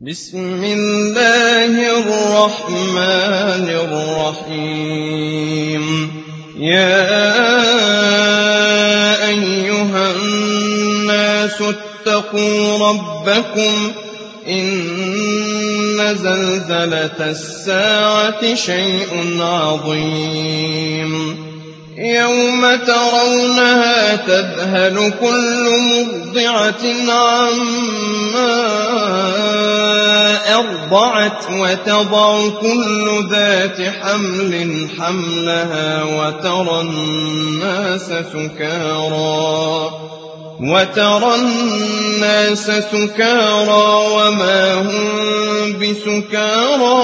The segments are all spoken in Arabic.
بسم الله الرحمن الرحيم. يا أيها الناس اتقوا ربكم إن زلزلة الساعة شيء عظيم يوم ترونها تذهل كل مرضعة عما أرضعت وتضع كل ذات حمل حملها وترى الناس سكارى وما هم بسكارى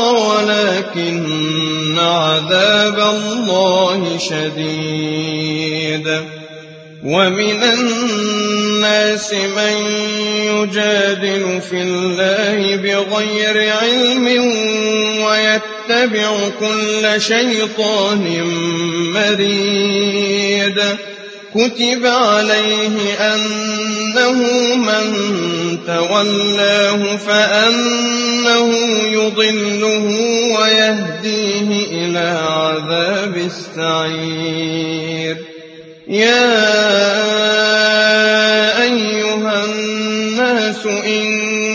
ولكن عذاب الله شديد. ومن الناس من يجادل في الله بغير علم ويتبع كل شيطان مريد. كتب عليه أنه من تولاه فأنه يضله ويهديه إلى عذاب السعير. يا أيها الناس إن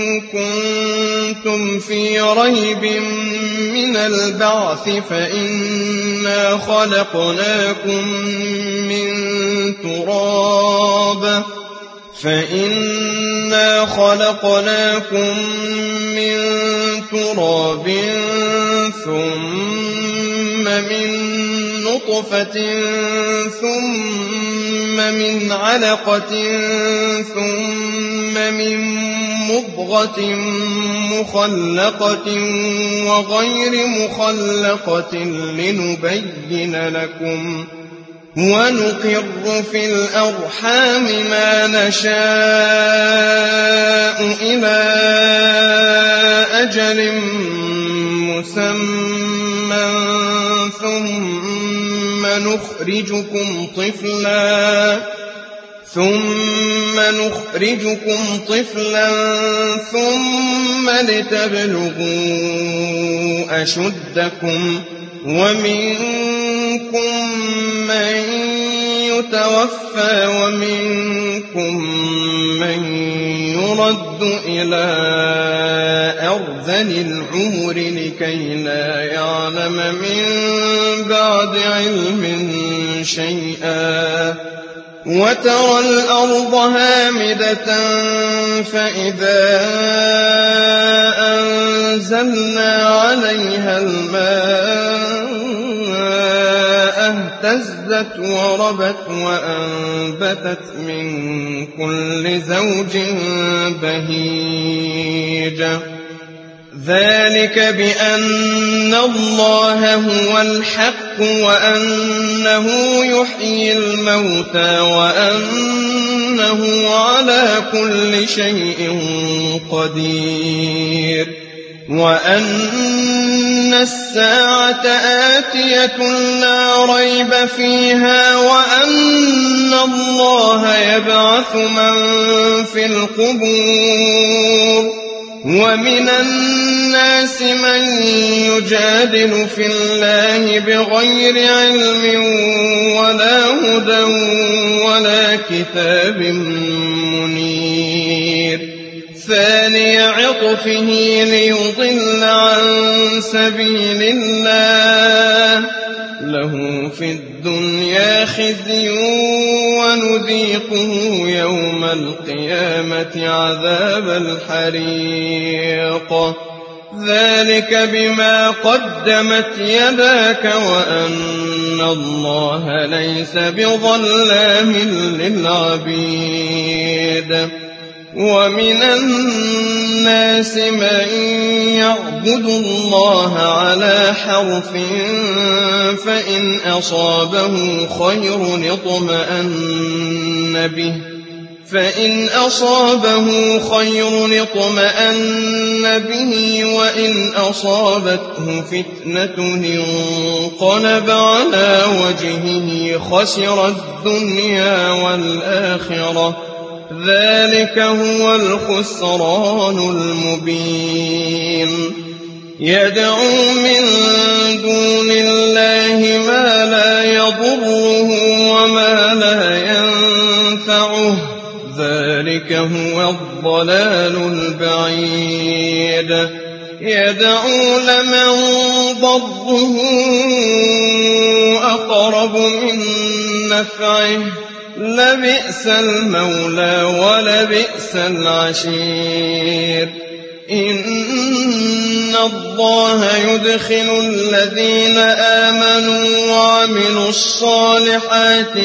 كنتم في ريب من البعث فإنا خلقناكم من تراب ثم من نطفة ثم من علقة ثم من مضغة مخلقة وغير مخلقة لنبين لكم ونقر في الأرحام ما نشاء إلى أجل مسمى ثم نخرجكم طفلا ثم لتبلغوا أشدكم ومنكم من يتوفى ومنكم من يرد إلى أرذل العمر لكي لا يعلم من بعد علم شيئا. وترى الأرض هامدة فإذا أنزلنا عليها الماء اهتزت وربت وأنبتت من كل زوج بهيج. ذلك بأن الله هو الحق وأنه يحيي الموتى وأنه على كل شيء قدير وأن الساعة آتية لا ريب فيها وأن الله يبعث من في القبور. ومن الناس من يجادل في الله بغير علم ولا هدى ولا كتاب منير. ثاني عطفه ليضل عن سبيل الله له في الدنيا خزي ونذيقه يوم القيامة عذاب الحريق. ذلك بما قدمت يداك وأن الله ليس بظلام للعبيد. ومن الناس من يعبد الله على حرف فإن أصابه خير اطمأن به وإن أصابته فتنة انقلب على وجهه خسر الدنيا والآخرة ذلك هو الخسران المبين يدعو من دون الله ما لا يضره وما لا ينفعه ذلك هو الضلال البعيد يدعو لمن ضره أقرب من نفعه لبئس المولى ولبئس العشير إن الله يدخل الذين آمنوا وعملوا الصالحات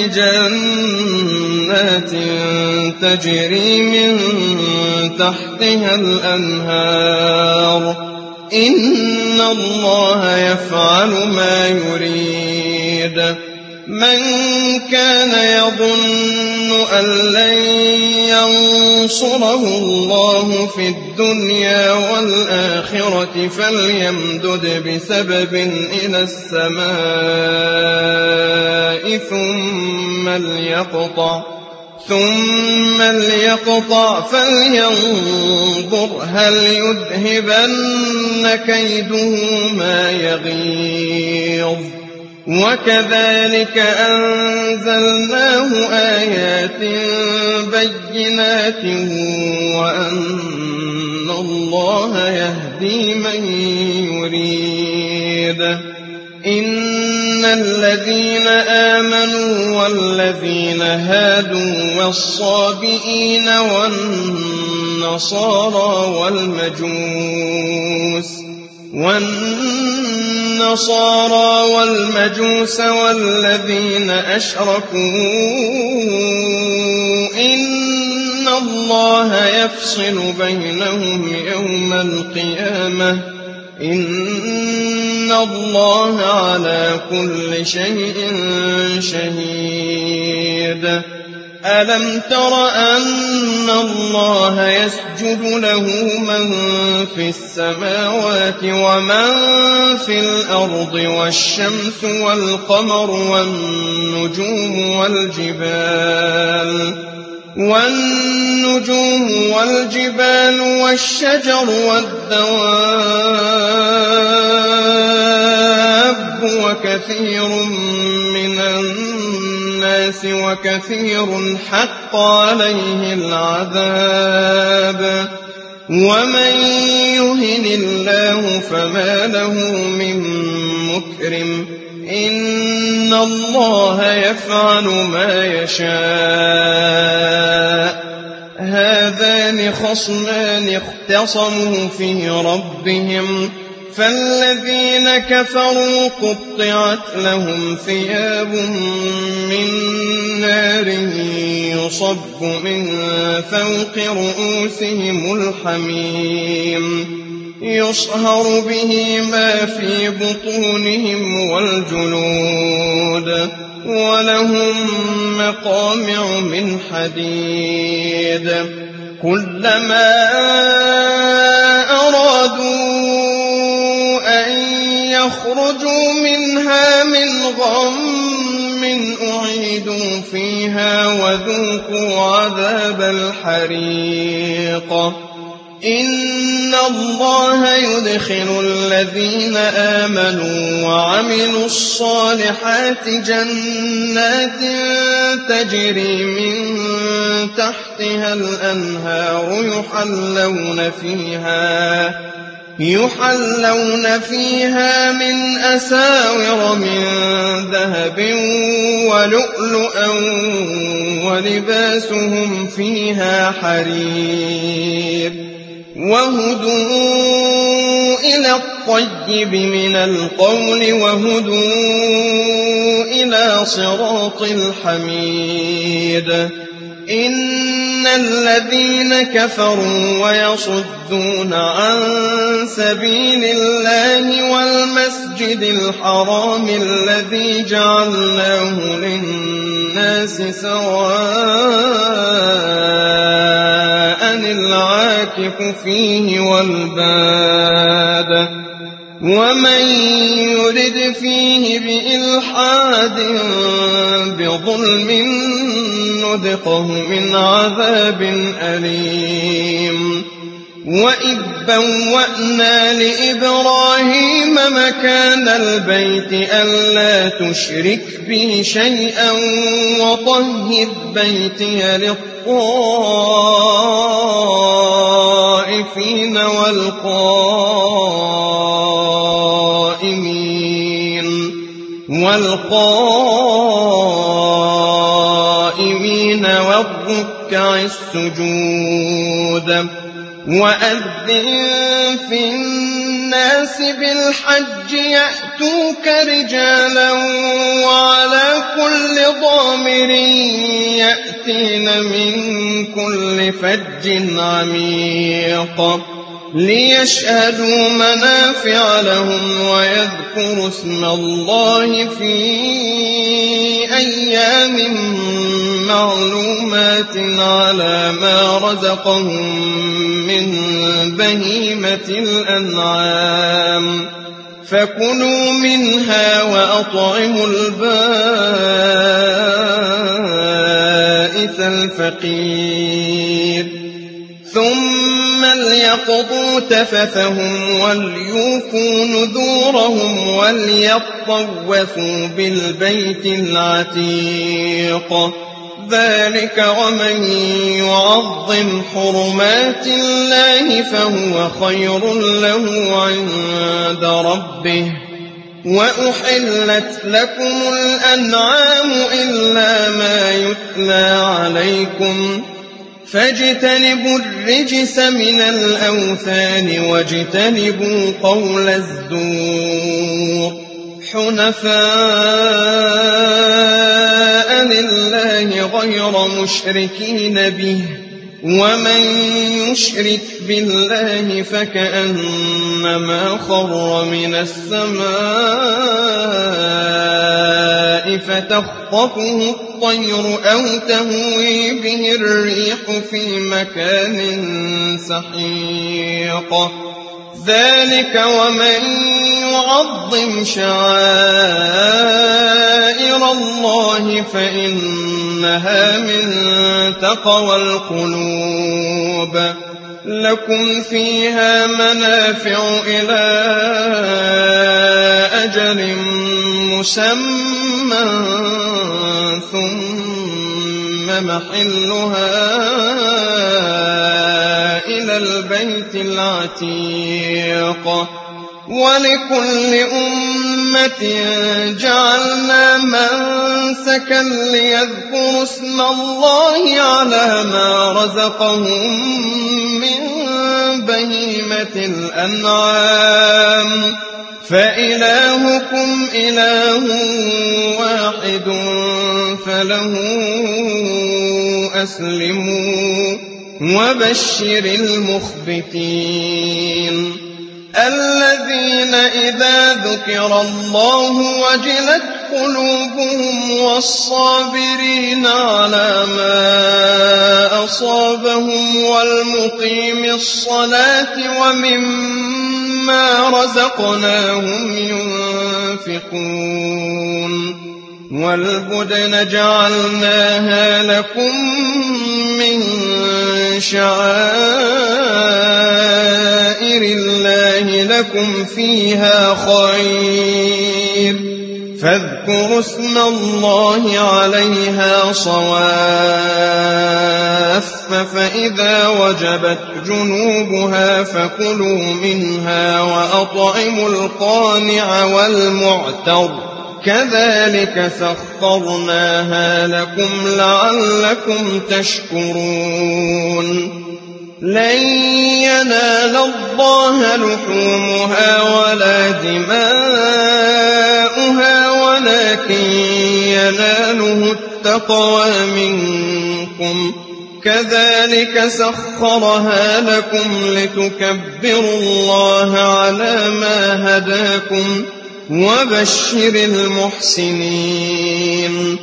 جنات تجري من تحتها الأنهار إن الله يفعل ما يريد من كان يظن أن لن ينصره الله في الدنيا والآخرة فليمدد بسبب إلى السماء ثم ليقطع فلينظر هل يذهبن كيده ما يغيظ وكذلك أنزلناه آيات بينات وأن الله يهدي من يريد إن الذين آمنوا والذين هادوا والصابئين والنصارى والمجوس والذين أشركوا إن الله يفصل بينهم يوم القيامة إن الله على كل شيء شهيد ألم تر أن الله يسجد له من في السماوات ومن في الأرض والشمس والقمر والنجوم والجبال والشجر والدواب وكثير من الناس وكثير حق عليه العذاب ومن يهن الله فما له من مكرم إن الله يفعل ما يشاء هذان خصمان اختصموا في ربهم فالذين كفروا قطعت لهم ثياب من نار يصب من فوق رؤوسهم الحميم يصهر به ما في بطونهم والجلود ولهم مقامع من حديد كلما أرادوا أن يخرجوا منها من غم أعيدوا فيها وذوقوا عذاب الحريق إن الله يدخل الذين آمنوا وعملوا الصالحات جنات تجري من تحتها الأنهار يحلون فيها من أساور من ذهب ولؤلؤا ولباسهم فيها حرير وهدوا إلى الطيب من القول وهدوا إلى صراط الحميد إن الذين كفروا ويصدون عن سبيل الله والمسجد الحرام الذي جعلناه للناس سواء العاكف فيه والباد ومن يرد فيه بإلحاد بظلم نذقه من عذاب أليم وإذ بوأنا لإبراهيم مكان البيت ألا تشرك بي شيئا وطهر بيتي للطائفين والقائمين والركع السجود وأذن في الناس بالحج يأتوك رجالا وعلى كل ضامر يأتين من كل فج عميق ليشهدوا منافع لهم ويذكروا اسم الله في أيام معلومات على ما رزقهم من بهيمة الأنعام فكلوا منها وأطعموا البائس الفقير ثم ليقضوا تفثهم وليوفوا نذورهم وليطوفوا بالبيت العتيق ذلك ومن يعظم حرمات الله فهو خير له عند ربه وأحلت لكم الأنعام إلا ما يتلى عليكم فاجتنبوا الرجس من الأوثان واجتنبوا قول الزور حنفاء لله غير مشركين به ومن يشرك بالله فكأنما خر من السماء فتخطفه الطير أو تهوي به الريح في مكان سحيق ذلك ومن يعظم شعائر الله فإنها من تقوى القلوب لكم فيها منافع إلى أجل مسمى ثم محلها إلى البيت العتيق ولكل أمة جعلنا منسكا ليذكروا اسم الله على ما رزقهم من بهيمة الأنعام فإلهكم إله واحد فله أسلموا وبشر المخبتين الذين إذا ذكر الله وجلت قلوبهم والصابرين على ما أصابهم والمقيم الصلاة ومما رزقناهم ينفقون والبدن جعلناها لكم من شعائر الله لكم فيها خير فاذكروا اسم الله عليها صواف فإذا وجبت جنوبها فكلوا منها وأطعموا القانع والمعتر كذلك سخرناها لكم لعلكم تشكرون لن ينال الله لحومها ولا دماؤها ولكن يناله التقوى منكم كذلك سخرها لكم لتكبروا الله على ما هداكم وبشر المحسنين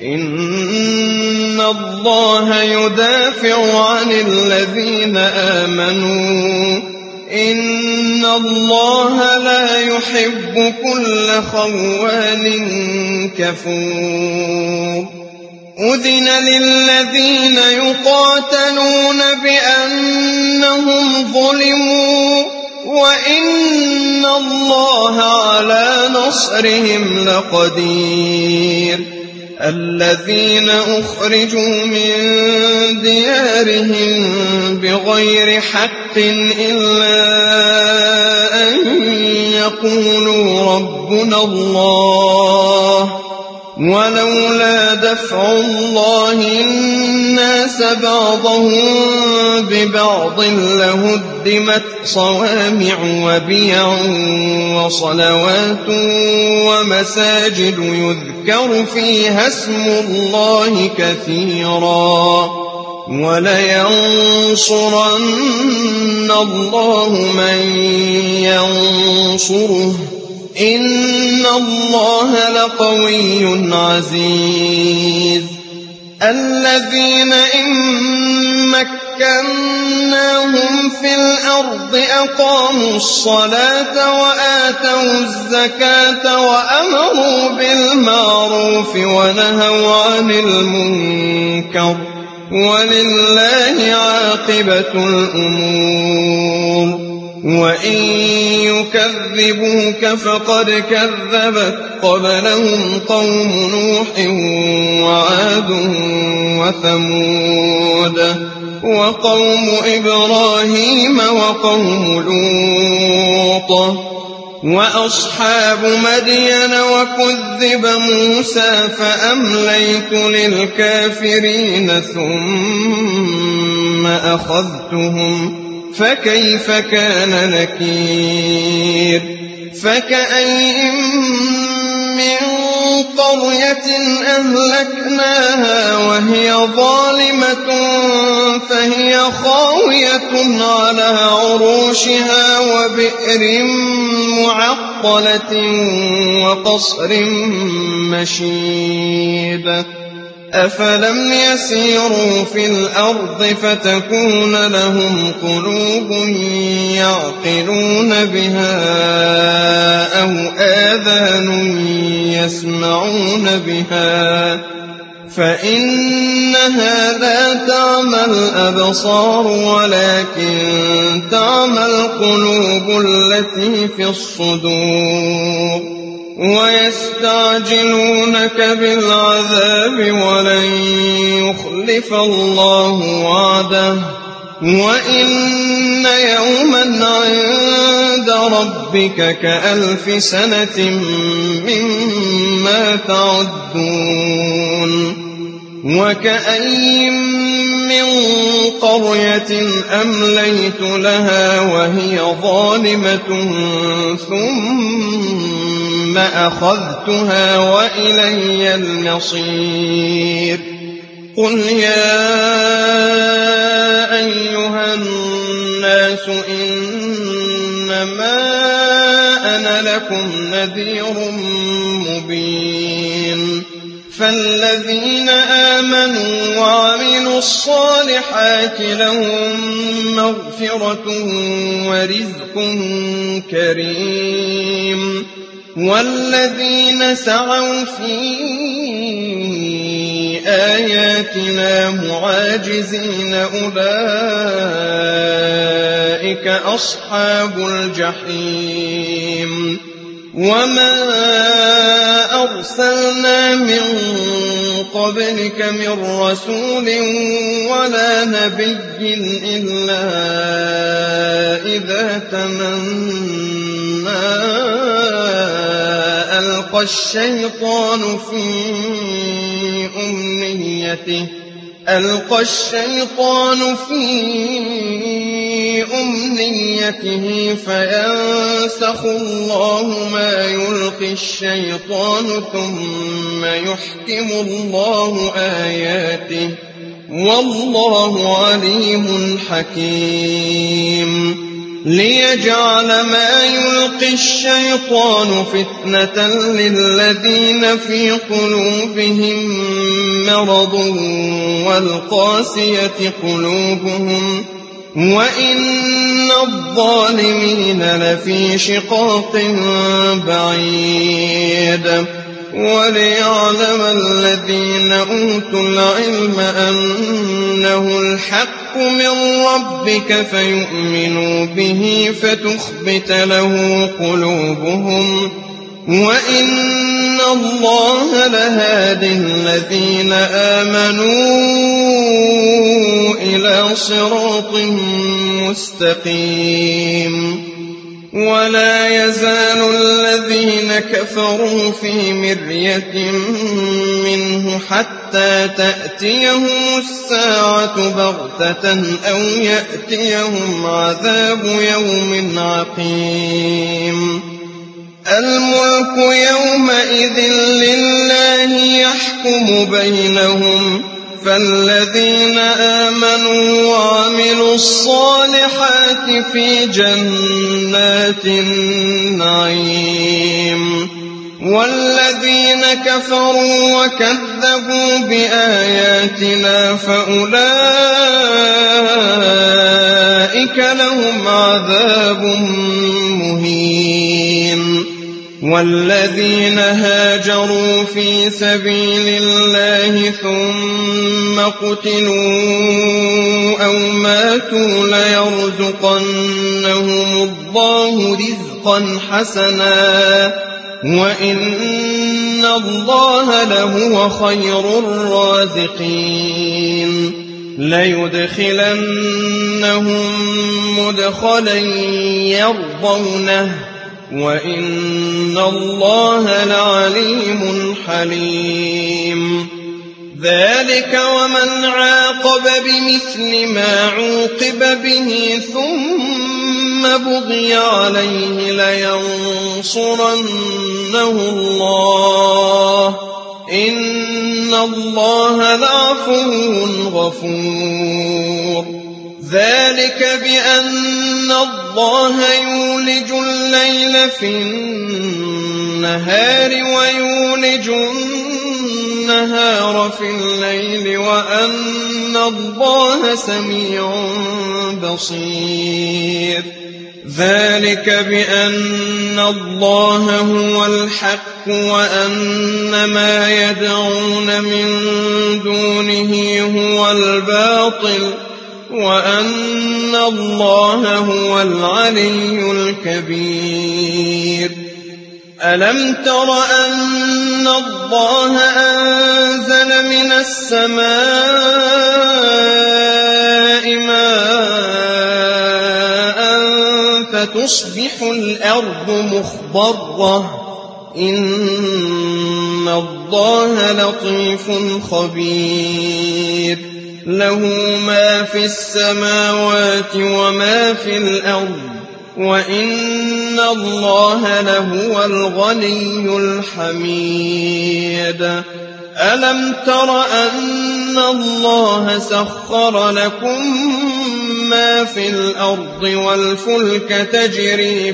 إن الله يدافع عن الذين آمنوا إن الله لا يحب كل خوان كفور أذن للذين يقاتلون بأنهم ظلموا وإن الله على نصرهم لقدير الذين أخرجوا من ديارهم بغير حق إلا أن يقولوا ربنا الله ولولا دفع الله الناس بعضهم ببعض لهدمت صوامع وبيع وصلوات ومساجد يذكر فيها اسم الله كثيرا ولينصرن الله من ينصره إن الله لقوي عزيز الذين إن مكناهم في الأرض أقاموا الصلاة وآتوا الزكاة وأمروا بالمعروف ونهوا عن المنكر ولله عاقبة الأمور وإن يكذبوك فقد كذبت قبلهم قوم نوح وعاد وثمود وقوم إبراهيم وقوم لوط وأصحاب مدين وكذب موسى فأمليت للكافرين ثم أخذتهم فكيف كان نكير فكأين من قرية أهلكناها وهي ظالمة فهي خاوية على عروشها وبئر معطلة وقصر مشيد أفلم يسيروا في الأرض فتكون لهم قلوب يعقلون بها أو آذان يسمعون بها فإنها لا تعمى الأبصار ولكن تعمى القلوب التي في الصدور ويستعجلونك بالعذاب ولن يخلف الله وعده وإن يوما عند ربك كألف سنة مما تعدون وكأين من قرية أمليت لها وهي ظالمة ثم أخذتها وإلي المصير قل يا أيها الناس إنما أنا لكم نذير مبين فالذين آمنوا وعملوا الصالحات لهم مغفرة ورزق كريم والذين سعوا في آياتنا معاجزين أولئك أصحاب الجحيم وما أرسلنا من قبلك من رسول ولا نبي إلا إذا تمنى ألقى الشيطان في أمنيته فينسخ الله ما يلقي الشيطان ثم يحكم الله آياته والله عليم حكيم ليجعل ما يلقي الشيطان فتنة للذين في قلوبهم مرض والقاسية قلوبهم وإن الظالمين لفي شقاق بعيد وليعلم الذين أوتوا العلم أنه الحق من ربك فيؤمنوا به فتخبت له قلوبهم وإن الله لهادي الذين آمنوا إلى صراط مستقيم ولا يزال الذين كفروا في مرية منه حتى تأتيهم الساعة بغتة أو يأتيهم عذاب يوم عقيم الملك يومئذ لله يحكم بينهم فالذين آمنوا وعملوا الصالحات في جنات النعيم والذين كفروا وكذبوا بآياتنا فأولئك لهم عذاب مهين والذين هاجروا في سبيل الله ثم قتلوا أو ماتوا ليرزقنهم الله رزقا حسنا وإن الله لهو خير الرازقين ليدخلنهم مدخلا يرضونه وإن الله لعليم حليم ذلك ومن عاقب بمثل ما عوقب به ثم بغي عليه لينصرنه الله إن الله لعفو غفور ذلك بأن الله يولج الليل في النهار ويولج النهار في الليل وأن الله سميع بصير ذلك بأن الله هو الحق وأن ما يدعون من دونه هو الباطل وأن الله هو العلي الكبير ألم تر أن الله أنزل من السماء ماء فتصبح الأرض مخضرة إن الله لطيف خبير له ما في السماوات وما في الأرض وإن الله لهو الغني الحميد ألم تر أن الله سخر لكم ما في الأرض والفلك تجري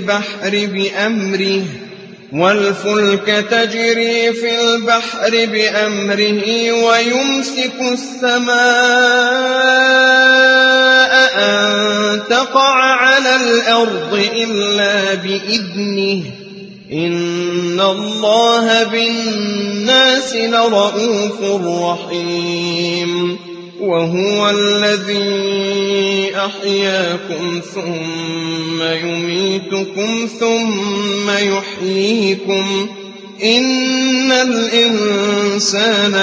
في البحر بأمره ويمسك السماء أن تقع على الأرض إلا بإذنه إن الله بالناس لرءوف رحيم وهو الذي أحياكم ثم يميتكم ثم يحييكم إن الإنسان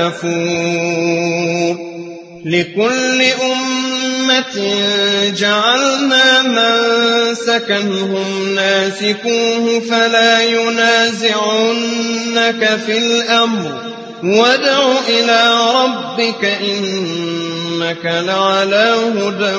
لكفور لكل أمة جعلنا منسكا هم ناسكوه فلا ينازعنك في الأمر وادع إلى ربك إنك لعلى هدى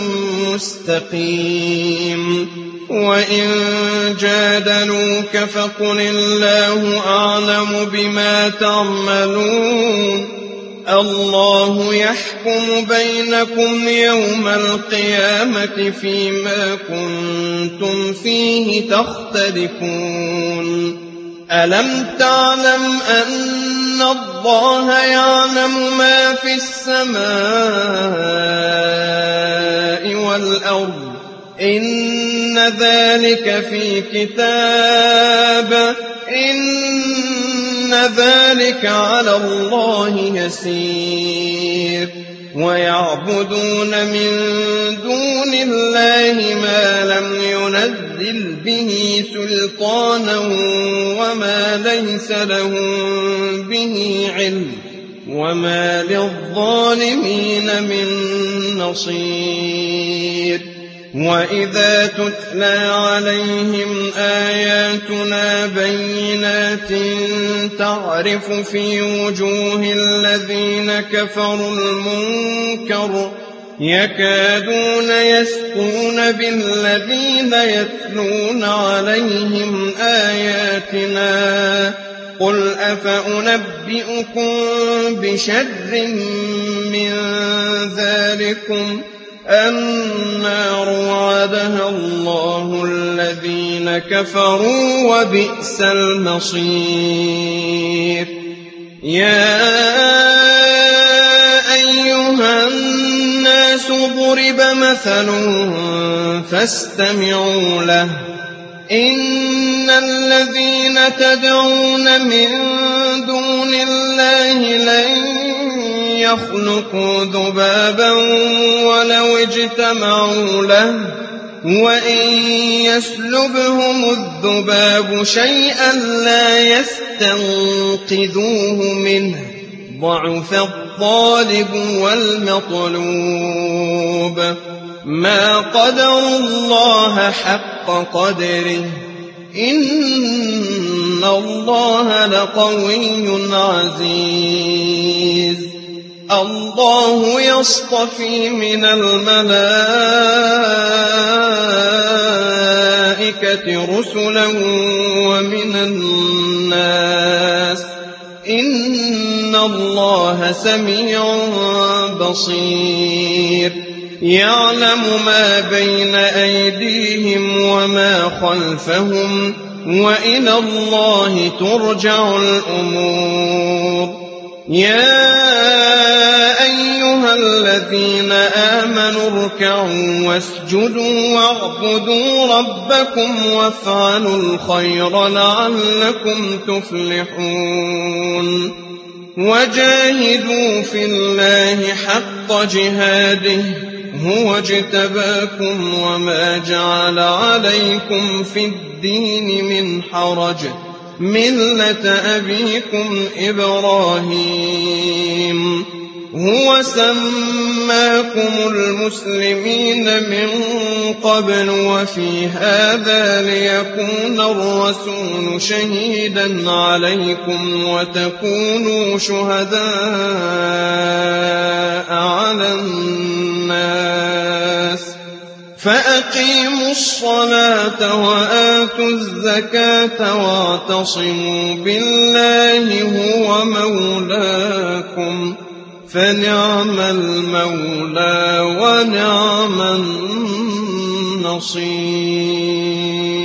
مستقيم وإن جادلوك فقل الله أعلم بما تعملون الله يحكم بينكم يوم القيامة فيما كنتم فيه تختلفون ألم تعلم أن الله يعلم ما في السماء والأرض إن ذلك في كتاب إن ذلك على الله يسير ويعبدون من دون الله ما لم ينزل به سلطانا وما ليس لهم به علم وما للظالمين من نصير وإذا تتلى عليهم آياتنا بينات تعرف في وجوه الذين كفروا المنكر يكادون يسطون بالذين يتلون عليهم آياتنا قل أفأنبئكم بشر من ذلكم النار وعدها الله الذين كفروا وبئس المصير يا أيها الناس ضرب مثل فاستمعوا له إن الذين تدعون من دون الله لن يخلقوا ذبابا ولو اجتمعوا له وإن يسلبهم الذباب شيئا لا يستنقذوه منه ضعف الطالب والمطلوب ما قدروا الله حق قدره إن الله لقوي عزيز الله يصطفي من الملائكة رسلا ومن الناس إن الله سميع بصير يعلم ما بين أيديهم وما خلفهم وإلى الله ترجع الأمور يا أيها الذين آمنوا اركعوا واسجدوا واعبدوا ربكم وافعلوا الخير لعلكم تفلحون وجاهدوا في الله حق جهاده هو اجتباكم وما جعل عليكم في الدين من حرج ملة أبيكم إبراهيم هو سماكم المسلمين من قبل وفي هذا ليكون الرسول شهيدا عليكم وتكونوا شهداء على الناس فأقيموا الصلاة وآتوا الزكاة واعتصموا بالله هو مولاكم فنعم المولى ونعم النصير